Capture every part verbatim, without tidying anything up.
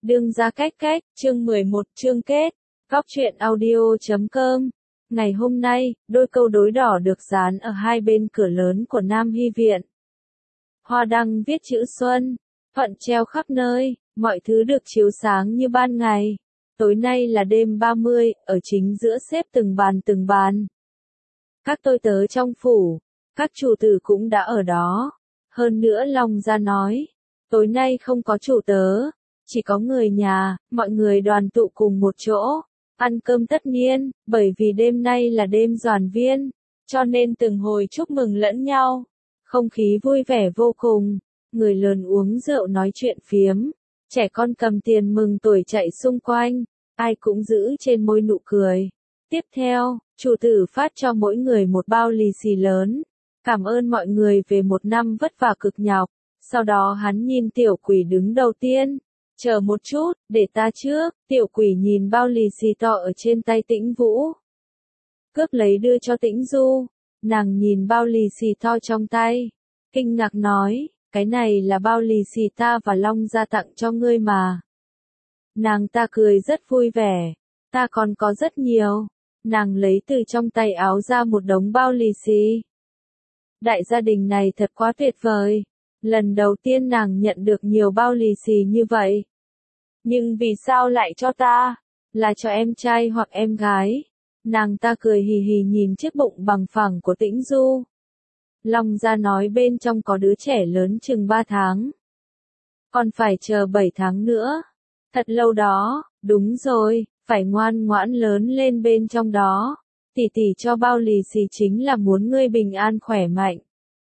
Đương gia cách cách, chương mười một chương kết. Góc truyện audio chấm com. Ngày hôm nay, đôi câu đối đỏ được dán ở hai bên cửa lớn của Nam Hy Viện. Hoa đăng viết chữ xuân, thuận treo khắp nơi, mọi thứ được chiếu sáng như ban ngày. Tối nay là đêm ba mươi, ở chính giữa xếp từng bàn từng bàn. Các tôi tớ trong phủ, các chủ tử cũng đã ở đó. Hơn nữa Long Gia nói, tối nay không có chủ tớ, chỉ có người nhà, mọi người đoàn tụ cùng một chỗ, ăn cơm tất niên, bởi vì đêm nay là đêm đoàn viên, cho nên từng hồi chúc mừng lẫn nhau. Không khí vui vẻ vô cùng, người lớn uống rượu nói chuyện phiếm, trẻ con cầm tiền mừng tuổi chạy xung quanh, ai cũng giữ trên môi nụ cười. Tiếp theo, chủ tử phát cho mỗi người một bao lì xì lớn, cảm ơn mọi người về một năm vất vả cực nhọc. Sau đó hắn nhìn tiểu quỷ đứng đầu tiên. Chờ một chút, để ta trước. Tiểu quỷ nhìn bao lì xì to ở trên tay Tĩnh Vũ. Cướp lấy đưa cho Tĩnh Du. Nàng nhìn bao lì xì to trong tay. Kinh ngạc nói, cái này là bao lì xì ta và Long Gia tặng cho ngươi mà. Nàng ta cười rất vui vẻ. Ta còn có rất nhiều. Nàng lấy từ trong tay áo ra một đống bao lì xì. Đại gia đình này thật quá tuyệt vời. Lần đầu tiên nàng nhận được nhiều bao lì xì như vậy. Nhưng vì sao lại cho ta? Là cho em trai hoặc em gái? Nàng ta cười hì hì nhìn chiếc bụng bằng phẳng của Tĩnh Du. Long Gia nói bên trong có đứa trẻ lớn chừng ba tháng. Còn phải chờ bảy tháng nữa. Thật lâu đó, đúng rồi, phải ngoan ngoãn lớn lên bên trong đó. Tỷ tỷ cho bao lì xì chính là muốn ngươi bình an khỏe mạnh.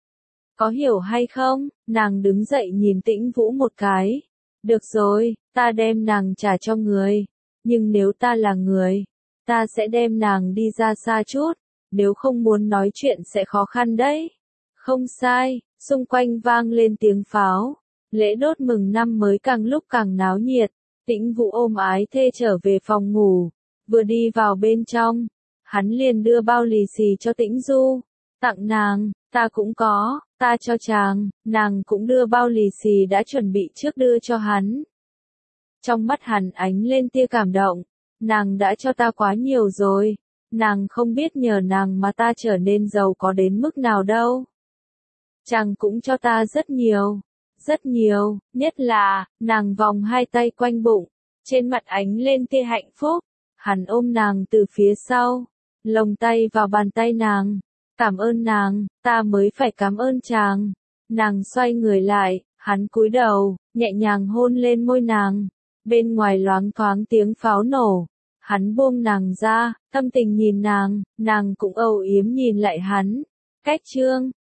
Có hiểu hay không? Nàng đứng dậy nhìn Tĩnh Vũ một cái. Được rồi, ta đem nàng trả cho người. Nhưng nếu ta là người, ta sẽ đem nàng đi ra xa chút. Nếu không muốn nói chuyện sẽ khó khăn đấy. Không sai, xung quanh vang lên tiếng pháo. Lễ đốt mừng năm mới càng lúc càng náo nhiệt. Tĩnh Vũ ôm ái thê trở về phòng ngủ. Vừa đi vào bên trong, hắn liền đưa bao lì xì cho Tĩnh Du. Tặng nàng, ta cũng có, ta cho chàng. Nàng cũng đưa bao lì xì đã chuẩn bị trước đưa cho hắn. Trong mắt hắn ánh lên tia cảm động. Nàng đã cho ta quá nhiều rồi. Nàng không biết nhờ nàng mà ta trở nên giàu có đến mức nào đâu. Chàng cũng cho ta rất nhiều. Rất nhiều, nhất là, nàng vòng hai tay quanh bụng. Trên mặt ánh lên tia hạnh phúc. Hắn ôm nàng từ phía sau. Lồng tay vào bàn tay nàng. Cảm ơn nàng, ta mới phải cảm ơn chàng. Nàng xoay người lại, hắn cúi đầu, nhẹ nhàng hôn lên môi nàng. Bên ngoài loáng thoáng tiếng pháo nổ. Hắn buông nàng ra, thâm tình nhìn nàng, nàng cũng âu yếm nhìn lại hắn. Cách chương.